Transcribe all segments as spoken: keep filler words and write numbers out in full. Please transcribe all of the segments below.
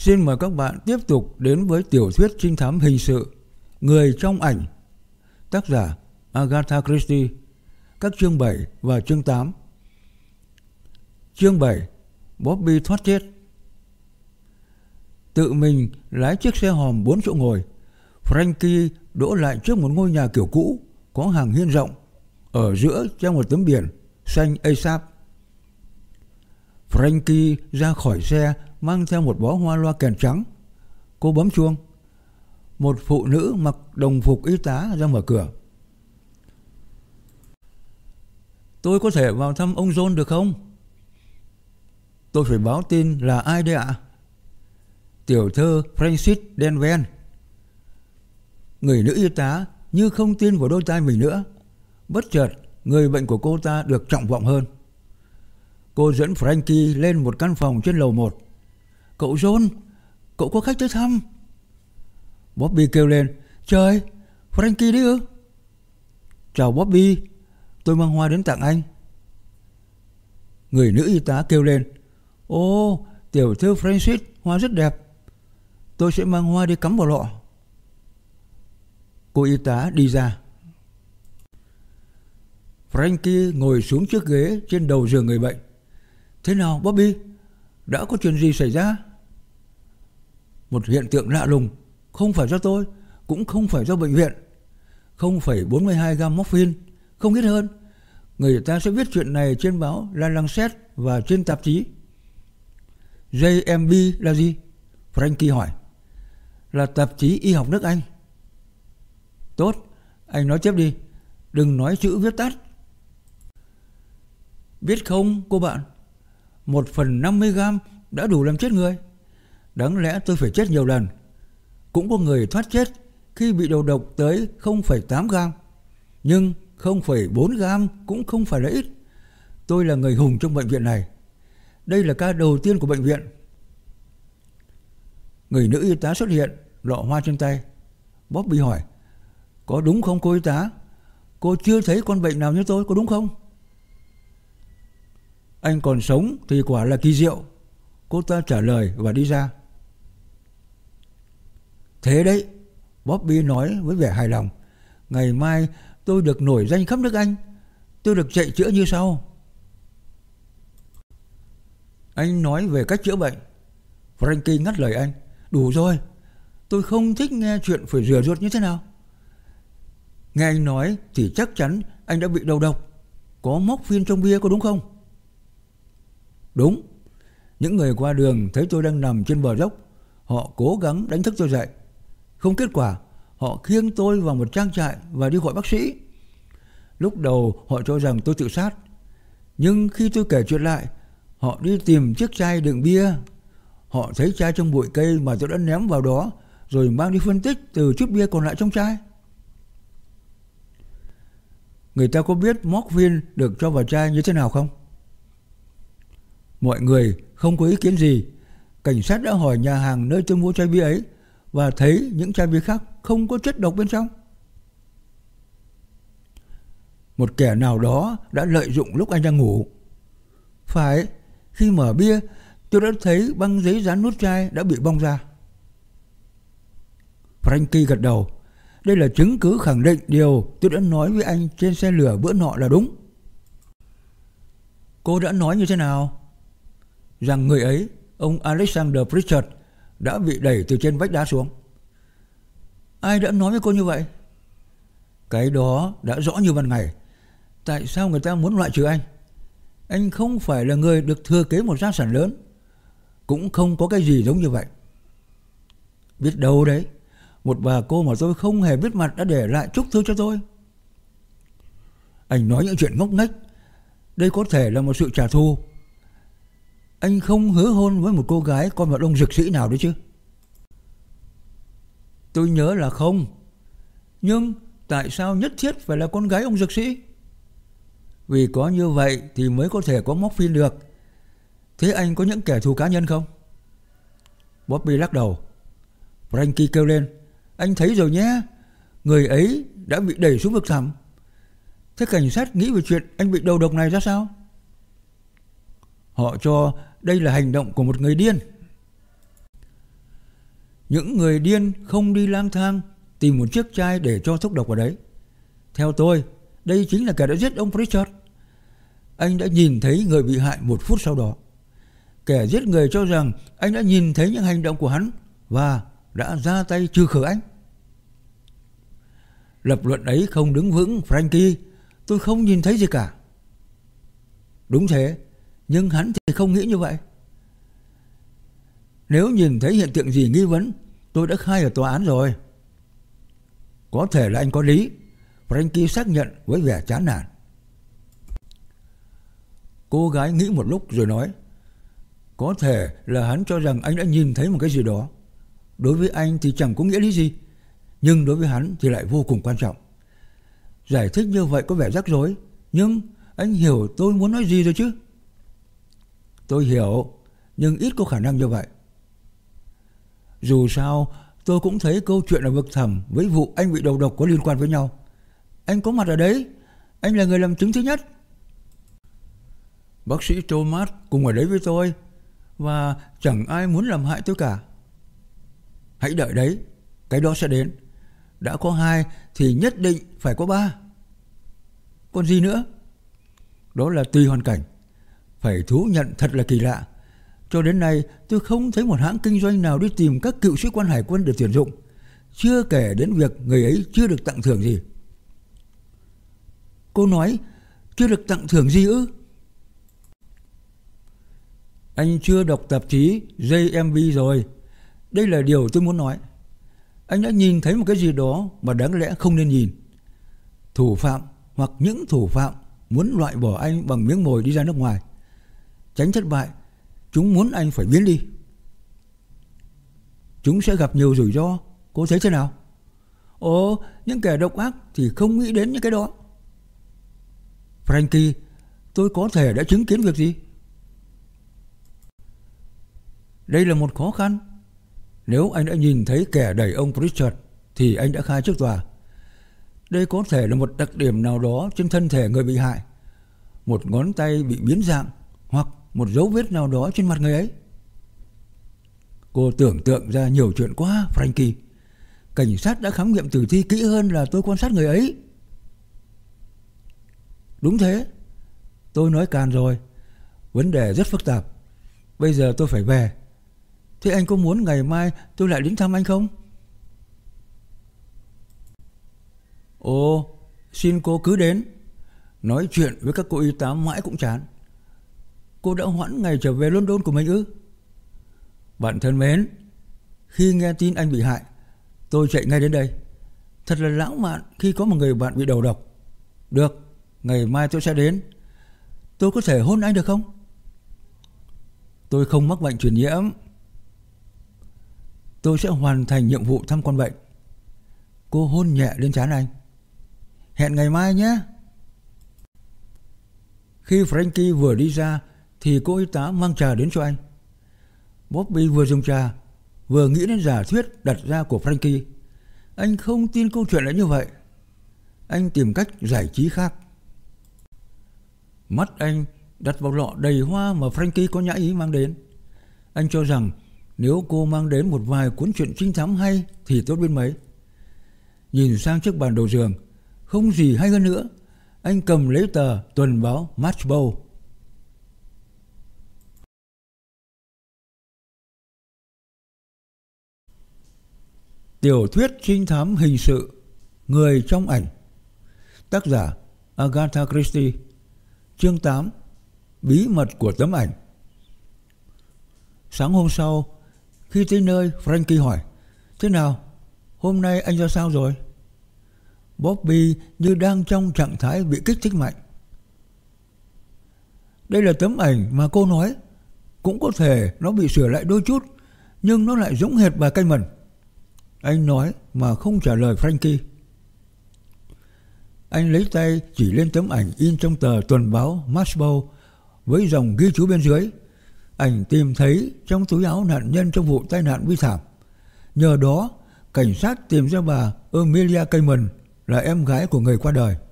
Xin mời các bạn tiếp tục đến với tiểu thuyết trinh thám hình sự Người trong ảnh, tác giả Agatha Christie, các chương bảy và chương tám. Chương bảy, Bobby thoát chết. Tự mình lái chiếc xe hòm bốn chỗ ngồi, Frankie đỗ lại trước một ngôi nhà kiểu cũ có hàng hiên rộng, ở giữa treo một tấm biển xanh a ét a pê. Frankie ra khỏi xe mang theo một bó hoa loa kèn trắng. Cô bấm chuông. Một phụ nữ mặc đồng phục y tá ra mở cửa. Tôi có thể vào thăm ông John được không? Tôi phải báo tin là ai đây ạ? Tiểu thơ Francis Denven. Người nữ y tá như không tin vào đôi tai mình nữa. Bất chợt, người bệnh của cô ta được trọng vọng hơn. Cô dẫn Frankie lên một căn phòng trên lầu một. Cậu John, cậu có khách tới thăm. Bobby kêu lên. Trời, Frankie đấy ư? Chào Bobby, tôi mang hoa đến tặng anh. Người nữ y tá kêu lên. Ô, tiểu thư Francis, hoa rất đẹp. Tôi sẽ mang hoa đi cắm vào lọ. Cô y tá đi ra. Frankie ngồi xuống chiếc ghế trên đầu giường người bệnh. Thế nào Bobby? Đã có chuyện gì xảy ra? Một hiện tượng lạ lùng. Không phải do tôi, cũng không phải do bệnh viện. không phẩy bốn mươi hai gam morphine, không ít hơn. Người ta sẽ viết chuyện này trên báo La Lancet và trên tạp chí. J M B là gì? Frankie hỏi. Là tạp chí y học nước Anh. Tốt, anh nói tiếp đi. Đừng nói chữ viết tắt. Biết không cô bạn, một phần năm mươi gam đã đủ làm chết người. Đáng lẽ tôi phải chết nhiều lần. Cũng có người thoát chết khi bị đầu độc tới không phẩy tám gam. Nhưng không phẩy bốn gam cũng không phải là ít. Tôi là người hùng trong bệnh viện này. Đây là ca đầu tiên của bệnh viện. Người nữ y tá xuất hiện, lọ hoa trên tay. Bobby hỏi. Có đúng không cô y tá? Cô chưa thấy con bệnh nào như tôi, có đúng không? Anh còn sống thì quả là kỳ diệu. Cô ta trả lời và đi ra. Thế đấy, Bobby nói với vẻ hài lòng. Ngày mai tôi được nổi danh khắp nước Anh. Tôi được chạy chữa như sau. Anh nói về cách chữa bệnh. Frankie ngắt lời anh. Đủ rồi, tôi không thích nghe chuyện phải rửa ruột như thế nào. Nghe anh nói thì chắc chắn anh đã bị đầu độc. Có morphine trong bia có đúng không? Đúng. Những người qua đường thấy tôi đang nằm trên bờ dốc. Họ cố gắng đánh thức tôi dậy. Không kết quả, họ khiêng tôi vào một trang trại và đi gọi bác sĩ. Lúc đầu họ cho rằng tôi tự sát. Nhưng khi tôi kể chuyện lại, họ đi tìm chiếc chai đựng bia. Họ thấy chai trong bụi cây mà tôi đã ném vào đó, rồi mang đi phân tích từ chút bia còn lại trong chai. Người ta có biết morphine được cho vào chai như thế nào không? Mọi người không có ý kiến gì. Cảnh sát đã hỏi nhà hàng nơi tôi mua chai bia ấy và thấy những chai bia khác không có chất độc bên trong. Một kẻ nào đó đã lợi dụng lúc anh đang ngủ. Phải, khi mở bia tôi đã thấy băng giấy dán nút chai đã bị bong ra. Frankie gật đầu. Đây là chứng cứ khẳng định điều tôi đã nói với anh trên xe lửa bữa nọ là đúng. Cô đã nói như thế nào? Rằng người ấy, ông Alexander Pritchard, đã bị đẩy từ trên vách đá xuống. Ai đã nói với cô như vậy? Cái đó đã rõ như ban ngày. Tại sao người ta muốn loại trừ anh? Anh không phải là người được thừa kế một gia sản lớn. Cũng không có cái gì giống như vậy. Biết đâu đấy, một bà cô mà tôi không hề biết mặt đã để lại chúc thư cho tôi. Anh nói những chuyện ngốc nghếch. Đây có thể là một sự trả thù. Anh không hứa hôn với một cô gái con một ông dược sĩ nào đấy chứ? Tôi nhớ là không. Nhưng tại sao nhất thiết phải là con gái ông dược sĩ? Vì có như vậy thì mới có thể có morphine được. Thế anh có những kẻ thù cá nhân không? Bobby lắc đầu. Frankie kêu lên. Anh thấy rồi nhé. Người ấy đã bị đẩy xuống vực thẳm. Thế cảnh sát nghĩ về chuyện anh bị đầu độc này ra sao? Họ cho đây là hành động của một người điên. Những người điên không đi lang thang tìm một chiếc chai để cho thuốc độc vào đấy. Theo tôi, đây chính là kẻ đã giết ông Pritchard. Anh đã nhìn thấy người bị hại một phút sau đó. Kẻ giết người cho rằng anh đã nhìn thấy những hành động của hắn và đã ra tay trừ khử anh. Lập luận ấy không đứng vững, Frankie. Tôi không nhìn thấy gì cả. Đúng thế, nhưng hắn thì không nghĩ như vậy. Nếu nhìn thấy hiện tượng gì nghi vấn, tôi đã khai ở tòa án rồi. Có thể là anh có lý, Frankie xác nhận với vẻ chán nản. Cô gái nghĩ một lúc rồi nói, có thể là hắn cho rằng anh đã nhìn thấy một cái gì đó. Đối với anh thì chẳng có nghĩa lý gì, nhưng đối với hắn thì lại vô cùng quan trọng. Giải thích như vậy có vẻ rắc rối, nhưng anh hiểu tôi muốn nói gì rồi chứ? Tôi hiểu, nhưng ít có khả năng như vậy. Dù sao, tôi cũng thấy câu chuyện ở vực thẳm với vụ anh bị đầu độc có liên quan với nhau. Anh có mặt ở đấy, anh là người làm chứng thứ nhất. Bác sĩ Thomas cùng ở đấy với tôi, và chẳng ai muốn làm hại tôi cả. Hãy đợi đấy, cái đó sẽ đến. Đã có hai thì nhất định phải có ba. Còn gì nữa? Đó là tùy hoàn cảnh. Phải thú nhận thật là kỳ lạ. Cho đến nay tôi không thấy một hãng kinh doanh nào đi tìm các cựu sĩ quan hải quân để tuyển dụng, chưa kể đến việc người ấy chưa được tặng thưởng gì. Cô nói chưa được tặng thưởng gì ư? Anh chưa đọc tạp chí J M B rồi. Đây là điều tôi muốn nói. Anh đã nhìn thấy một cái gì đó mà đáng lẽ không nên nhìn. Thủ phạm hoặc những thủ phạm muốn loại bỏ anh bằng miếng mồi đi ra nước ngoài. Tránh thất bại, chúng muốn anh phải biến đi. Chúng sẽ gặp nhiều rủi ro. Cô thấy thế nào? Ồ, những kẻ độc ác thì không nghĩ đến những cái đó. Frankie, tôi có thể đã chứng kiến việc gì? Đây là một khó khăn. Nếu anh đã nhìn thấy kẻ đẩy ông Pritchard thì anh đã khai trước tòa. Đây có thể là một đặc điểm nào đó trên thân thể người bị hại. Một ngón tay bị biến dạng hoặc một dấu vết nào đó trên mặt người ấy. Cô tưởng tượng ra nhiều chuyện quá, Frankie. Cảnh sát đã khám nghiệm tử thi kỹ hơn là tôi quan sát người ấy. Đúng thế. Tôi nói càn rồi. Vấn đề rất phức tạp. Bây giờ tôi phải về. Thế anh có muốn ngày mai tôi lại đến thăm anh không? Ồ, xin cô cứ đến. Nói chuyện với các cô y tá mãi cũng chán. Cô đã hoãn ngày trở về London của mình ư? Bạn thân mến, khi nghe tin anh bị hại, tôi chạy ngay đến đây. Thật là lãng mạn khi có một người bạn bị đầu độc. Được, ngày mai tôi sẽ đến. Tôi có thể hôn anh được không? Tôi không mắc bệnh truyền nhiễm. Tôi sẽ hoàn thành nhiệm vụ thăm con bệnh. Cô hôn nhẹ lên trán anh. Hẹn ngày mai nhé. Khi Frankie vừa đi ra thì cô y tá mang trà đến cho anh. Bobby vừa dùng trà vừa nghĩ đến giả thuyết đặt ra của Frankie. Anh không tin câu chuyện là như vậy. Anh tìm cách giải trí khác. Mắt anh đặt vào lọ đầy hoa mà Frankie có nhã ý mang đến. Anh cho rằng nếu cô mang đến một vài cuốn truyện trinh thám hay thì tốt biết mấy. Nhìn sang chiếc bàn đầu giường, không gì hay hơn nữa. Anh cầm lấy tờ tuần báo Matchbow. Tiểu thuyết trinh thám hình sự Người trong ảnh. Tác giả Agatha Christie. Chương tám. Bí mật của tấm ảnh. Sáng hôm sau, khi tới nơi, Frankie hỏi: thế nào? Hôm nay anh ra sao rồi? Bobby như đang trong trạng thái bị kích thích mạnh. Đây là tấm ảnh mà cô nói. Cũng có thể nó bị sửa lại đôi chút, nhưng nó lại giống hệt bà Cayman. Anh nói mà không trả lời Frankie. Anh lấy tay chỉ lên tấm ảnh in trong tờ tuần báo Matchbow với dòng ghi chú bên dưới: ảnh tìm thấy trong túi áo nạn nhân trong vụ tai nạn bi thảm. Nhờ đó, cảnh sát tìm ra bà Amelia Cayman là em gái của người qua đời.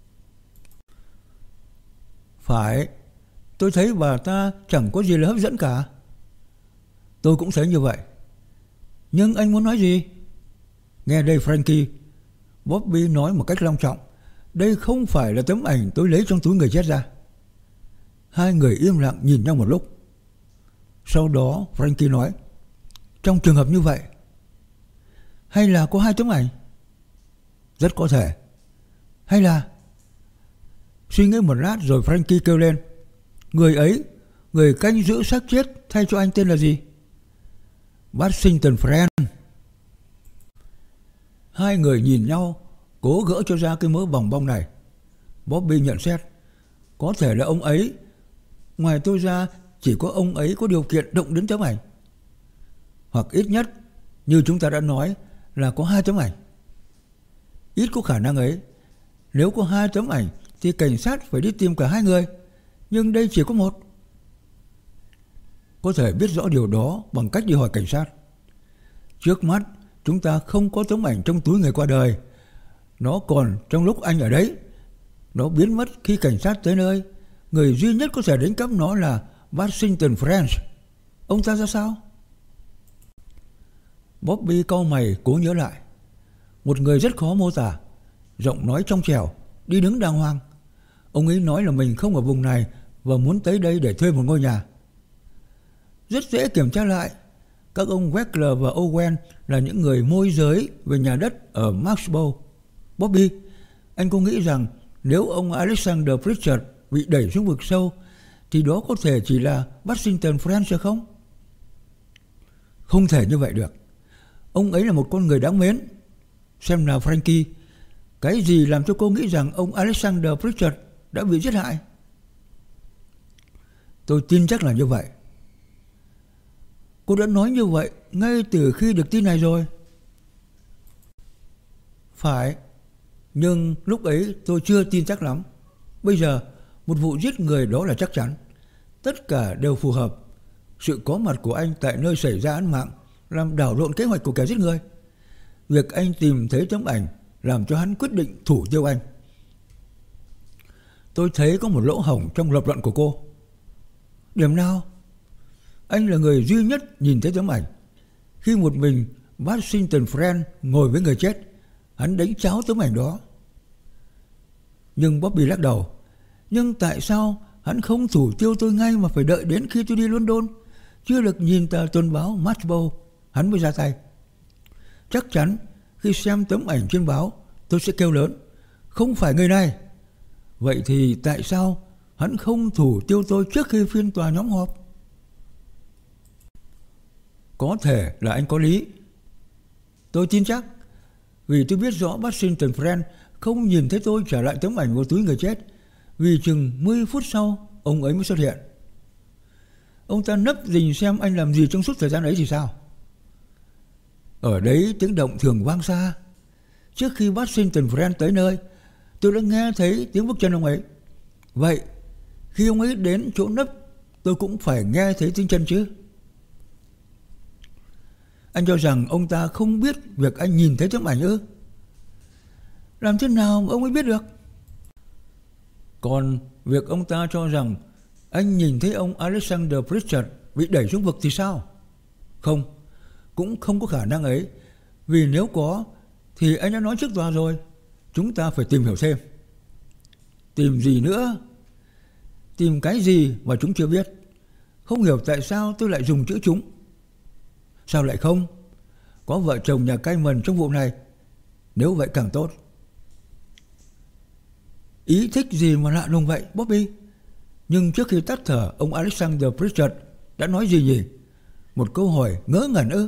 Phải, tôi thấy bà ta chẳng có gì là hấp dẫn cả. Tôi cũng thấy như vậy. Nhưng anh muốn nói gì? Nghe đây Frankie, Bobby nói một cách long trọng. Đây không phải là tấm ảnh tôi lấy trong túi người chết ra. Hai người im lặng nhìn nhau một lúc. Sau đó Frankie nói, trong trường hợp như vậy, hay là có hai tấm ảnh? Rất có thể. Hay là... Suy nghĩ một lát rồi Frankie kêu lên, người ấy, người canh giữ xác chết thay cho anh tên là gì? Washington Friend. Hai người nhìn nhau, cố gỡ cho ra cái mớ bòng bong này. Bobby nhận xét, có thể là ông ấy. Ngoài tôi ra, chỉ có ông ấy có điều kiện động đến tấm ảnh. Hoặc ít nhất, như chúng ta đã nói, là có hai tấm ảnh. Ít có khả năng ấy. Nếu có hai tấm ảnh thì cảnh sát phải đi tìm cả hai người. Nhưng đây chỉ có một. Có thể biết rõ điều đó bằng cách đi hỏi cảnh sát. Trước mắt chúng ta không có tấm ảnh trong túi người qua đời. Nó còn trong lúc anh ở đấy. Nó biến mất khi cảnh sát tới nơi. Người duy nhất có thể đánh cắp nó là Washington Friend. Ông ta ra sao? Bobby cau mày cố nhớ lại. Một người rất khó mô tả. Giọng nói trong trẻo, đi đứng đàng hoàng. Ông ấy nói là mình không ở vùng này và muốn tới đây để thuê một ngôi nhà. Rất dễ kiểm tra lại. Các ông Weckler và Owen là những người môi giới về nhà đất ở Maxbow. Bobby, anh có nghĩ rằng nếu ông Alexander Pritchard bị đẩy xuống vực sâu thì đó có thể chỉ là Washington Friend không? Không thể như vậy được. Ông ấy là một con người đáng mến. Xem nào Frankie, cái gì làm cho cô nghĩ rằng ông Alexander Pritchard đã bị giết hại? Tôi tin chắc là như vậy. Cô đã nói như vậy ngay từ khi được tin này rồi. Phải, nhưng lúc ấy tôi chưa tin chắc lắm. Bây giờ, một vụ giết người đó là chắc chắn. Tất cả đều phù hợp. Sự có mặt của anh tại nơi xảy ra án mạng làm đảo lộn kế hoạch của kẻ giết người. Việc anh tìm thấy tấm ảnh làm cho hắn quyết định thủ tiêu anh. Tôi thấy có một lỗ hổng trong lập luận của cô. Điểm nào? Anh là người duy nhất nhìn thấy tấm ảnh. Khi một mình Washington Friend ngồi với người chết, hắn đánh cháo tấm ảnh đó. Nhưng Bobby lắc đầu. Nhưng tại sao hắn không thủ tiêu tôi ngay mà phải đợi đến khi tôi đi London, chưa được nhìn tờ tuần báo Maxbow, hắn mới ra tay? Chắc chắn khi xem tấm ảnh trên báo, tôi sẽ kêu lớn, không phải người này. Vậy thì tại sao hắn không thủ tiêu tôi trước khi phiên tòa nhóm họp? Có thể là anh có lý. Tôi tin chắc, vì tôi biết rõ Washington Friend không nhìn thấy tôi trả lại tấm ảnh vào túi người chết, vì chừng mười phút sau ông ấy mới xuất hiện. Ông ta nấp rình xem anh làm gì trong suốt thời gian ấy thì sao? Ở đấy tiếng động thường vang xa. Trước khi Washington Friend tới nơi, tôi đã nghe thấy tiếng bước chân ông ấy. Vậy khi ông ấy đến chỗ nấp, tôi cũng phải nghe thấy tiếng chân chứ? Anh cho rằng ông ta không biết việc anh nhìn thấy tấm ảnh ư? Làm thế nào mà ông ấy biết được? Còn việc ông ta cho rằng anh nhìn thấy ông Alexander Pritchard bị đẩy xuống vực thì sao? Không, cũng không có khả năng ấy. Vì nếu có thì anh đã nói trước tòa rồi. Chúng ta phải tìm hiểu thêm. Tìm gì nữa? Tìm cái gì mà chúng chưa biết? Không hiểu tại sao tôi lại dùng chữ chúng. Sao lại không? Có vợ chồng nhà Cayman trong vụ này. Nếu vậy càng tốt. Ý thích gì mà lạ lùng vậy, Bobby? Nhưng trước khi tắt thở, ông Alexander Pritchard đã nói gì nhỉ? Một câu hỏi ngớ ngẩn ư?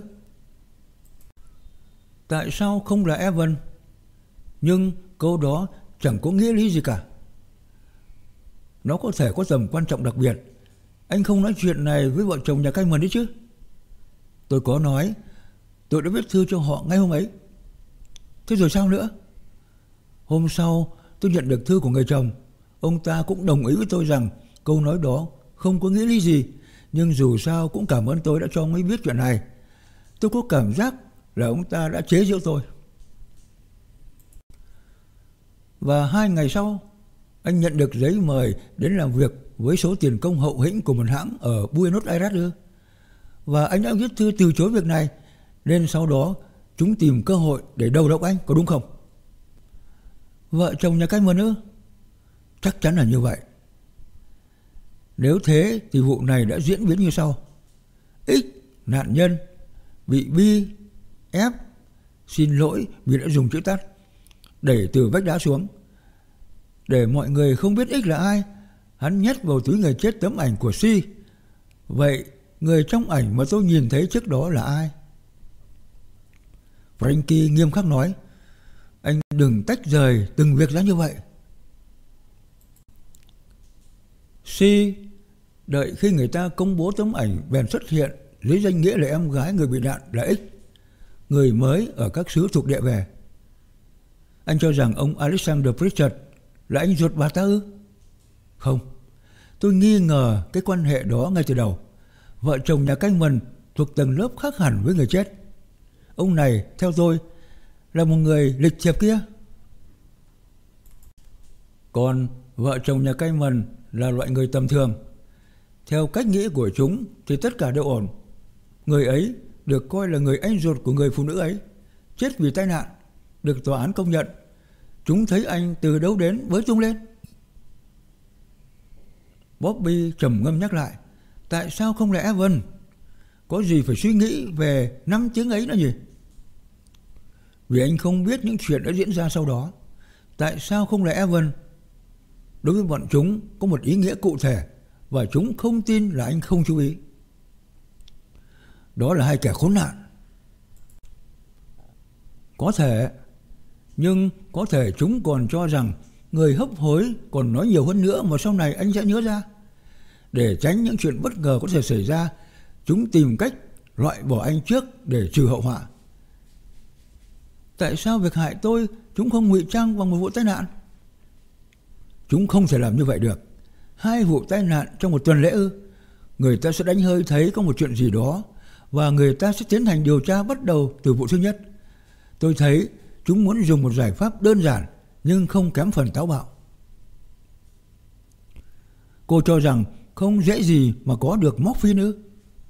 Tại sao không là Evan? Nhưng câu đó chẳng có nghĩa lý gì cả. Nó có thể có tầm quan trọng đặc biệt. Anh không nói chuyện này với vợ chồng nhà Cayman đấy chứ? Tôi có nói. Tôi đã viết thư cho họ ngay hôm ấy. Thế rồi sao nữa? Hôm sau tôi nhận được thư của người chồng. Ông ta cũng đồng ý với tôi rằng câu nói đó không có nghĩa lý gì. Nhưng dù sao cũng cảm ơn tôi đã cho ông ấy biết chuyện này. Tôi có cảm giác là ông ta đã chế giễu tôi. Và hai ngày sau, anh nhận được giấy mời đến làm việc với số tiền công hậu hĩnh của một hãng ở Buenos Aires ư? Và anh đã viết thư từ chối việc này nên sau đó chúng tìm cơ hội để đầu độc anh, có đúng không? Vợ chồng nhà Cayman ư? Chắc chắn là như vậy. Nếu thế thì vụ này đã diễn biến như sau. X, nạn nhân, bị B, F, xin lỗi vì đã dùng chữ tắt, đẩy từ vách đá xuống. Để mọi người không biết X là ai, hắn nhét vào túi người chết tấm ảnh của C. Vậy người trong ảnh mà tôi nhìn thấy trước đó là ai? Frankie nghiêm khắc nói, anh đừng tách rời từng việc ra như vậy. C đợi khi người ta công bố tấm ảnh bèn xuất hiện dưới danh nghĩa là em gái người bị nạn là X, người mới ở các xứ thuộc địa về. Anh cho rằng ông Alexander Pritchard là anh ruột bà ta ư? Không, tôi nghi ngờ cái quan hệ đó ngay từ đầu. Vợ chồng nhà Cayman thuộc tầng lớp khác hẳn với người chết. Ông này, theo tôi, là một người lịch thiệp kia. Còn vợ chồng nhà Cayman là loại người tầm thường. Theo cách nghĩ của chúng thì tất cả đều ổn. Người ấy được coi là người anh ruột của người phụ nữ ấy, chết vì tai nạn, được tòa án công nhận. Chúng thấy anh từ đâu đến với tung lên. Bobby trầm ngâm nhắc lại, tại sao không là Evan? Có gì phải suy nghĩ về năm tiếng ấy nữa nhỉ? Vì anh không biết những chuyện đã diễn ra sau đó. Tại sao không là Evan? Đối với bọn chúng có một ý nghĩa cụ thể, và chúng không tin là anh không chú ý. Đó là hai kẻ khốn nạn. Có thể, nhưng có thể chúng còn cho rằng người hấp hối còn nói nhiều hơn nữa mà sau này anh sẽ nhớ ra. Để tránh những chuyện bất ngờ có thể xảy ra, chúng tìm cách loại bỏ anh trước để trừ hậu họa. Tại sao việc hại tôi chúng không ngụy trang bằng một vụ tai nạn? Chúng không thể làm như vậy được. Hai vụ tai nạn trong một tuần lễ ư? Người ta sẽ đánh hơi thấy có một chuyện gì đó, và người ta sẽ tiến hành điều tra bắt đầu từ vụ thứ nhất. Tôi thấy chúng muốn dùng một giải pháp đơn giản nhưng không kém phần táo bạo. Cô cho rằng không dễ gì mà có được morphine ư?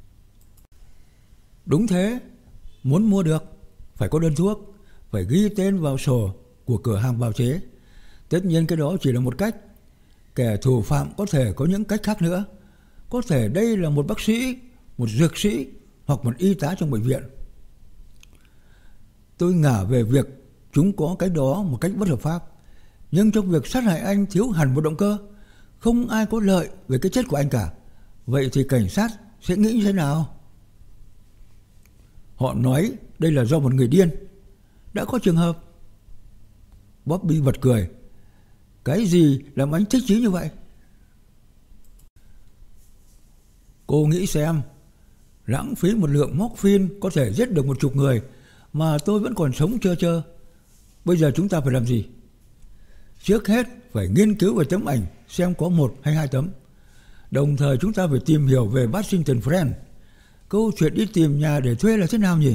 Đúng thế. Muốn mua được phải có đơn thuốc, phải ghi tên vào sổ của cửa hàng bào chế. Tất nhiên cái đó chỉ là một cách. Kẻ thủ phạm có thể có những cách khác nữa. Có thể đây là một bác sĩ, một dược sĩ hoặc một y tá trong bệnh viện. Tôi ngả về việc chúng có cái đó một cách bất hợp pháp. Nhưng trong việc sát hại anh thiếu hẳn một động cơ. Không ai có lợi về cái chết của anh cả. Vậy thì cảnh sát sẽ nghĩ như thế nào? Họ nói đây là do một người điên. Đã có trường hợp. Bobby bật cười. Cái gì làm anh thích chí như vậy? Cô nghĩ xem, lãng phí một lượng morphine có thể giết được một chục người mà tôi vẫn còn sống trơ trơ. Bây giờ chúng ta phải làm gì? Trước hết phải nghiên cứu về tấm ảnh, xem có một hay hai tấm. Đồng thời chúng ta phải tìm hiểu về Washington Friend. Câu chuyện đi tìm nhà để thuê là thế nào nhỉ?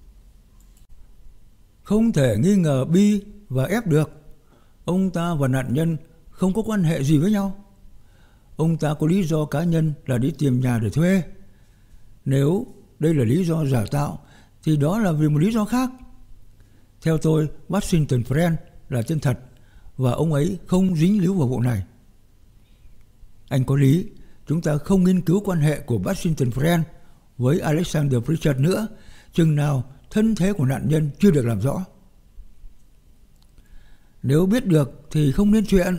Không thể nghi ngờ B và F được. Ông ta và nạn nhân không có quan hệ gì với nhau. Ông ta có lý do cá nhân là đi tìm nhà để thuê. Nếu đây là lý do giả tạo thì đó là vì một lý do khác. Theo tôi, Washington Friend là tên thật và ông ấy không dính líu vào vụ này. Anh có lý, chúng ta không nghiên cứu quan hệ của Washington Friend với Alexander Pritchard nữa, chừng nào thân thế của nạn nhân chưa được làm rõ. Nếu biết được thì không nên chuyện.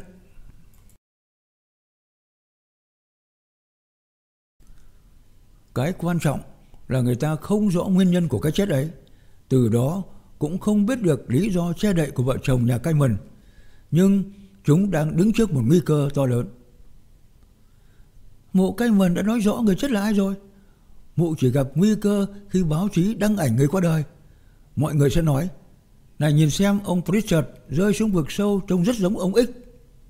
Cái quan trọng là người ta không rõ nguyên nhân của cái chết ấy. Từ đó cũng không biết được lý do che đậy của vợ chồng nhà Cayman. Nhưng chúng đang đứng trước một nguy cơ to lớn. Mụ Cayman đã nói rõ người chết là ai rồi. Mụ chỉ gặp nguy cơ khi báo chí đăng ảnh người qua đời. Mọi người sẽ nói, này nhìn xem ông Pritchard rơi xuống vực sâu trông rất giống ông X.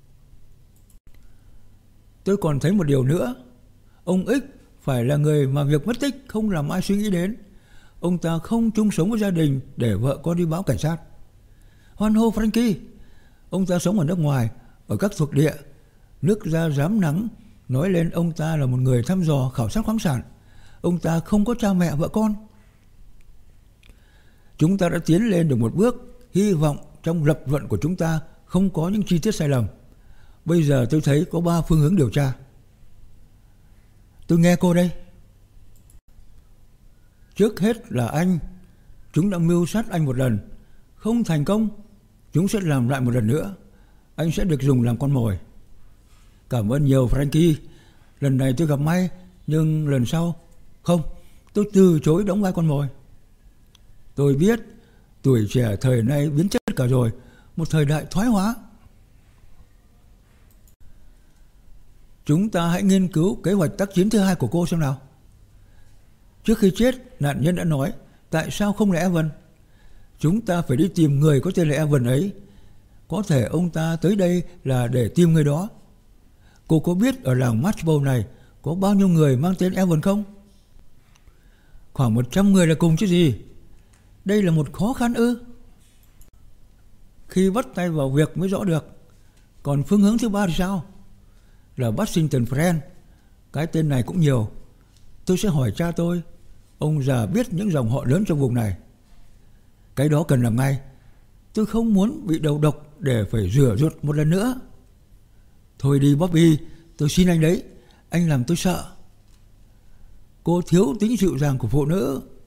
Tôi còn thấy một điều nữa. Ông X phải là người mà việc mất tích không làm ai suy nghĩ đến. Ông ta không chung sống với gia đình để vợ con đi báo cảnh sát. Hoan hô Frankie. Ông ta sống ở nước ngoài, ở các thuộc địa. Nước da rám nắng nói lên ông ta là một người thăm dò khảo sát khoáng sản. Ông ta không có cha mẹ vợ con. Chúng ta đã tiến lên được một bước, hy vọng trong lập luận của chúng ta không có những chi tiết sai lầm. Bây giờ tôi thấy có ba phương hướng điều tra. Tôi nghe cô đây. Trước hết là anh. Chúng đã mưu sát anh một lần. Không thành công, chúng sẽ làm lại một lần nữa. Anh sẽ được dùng làm con mồi. Cảm ơn nhiều Frankie. Lần này tôi gặp may, nhưng lần sau không, tôi từ chối đóng vai con mồi. Tôi biết tuổi trẻ thời nay biến chất cả rồi, một thời đại thoái hóa. Chúng ta hãy nghiên cứu kế hoạch tác chiến thứ hai của cô xem nào. Trước khi chết, nạn nhân đã nói, tại sao không là Evan? Chúng ta phải đi tìm người có tên là Evan ấy. Có thể ông ta tới đây là để tìm người đó. Cô có biết ở làng Matchbow này có bao nhiêu người mang tên Evan không? Khoảng một trăm người là cùng chứ gì. Đây là một khó khăn ư? Khi bắt tay vào việc mới rõ được. Còn phương hướng thứ ba thì sao? Là Washington Friend. Cái tên này cũng nhiều. Tôi sẽ hỏi cha tôi. Ông già biết những dòng họ lớn trong vùng này. Cái đó cần làm ngay. Tôi không muốn bị đầu độc để phải rửa ruột một lần nữa. Thôi đi Bobby, tôi xin anh đấy. Anh làm tôi sợ. Cô thiếu tính dịu dàng của phụ nữ.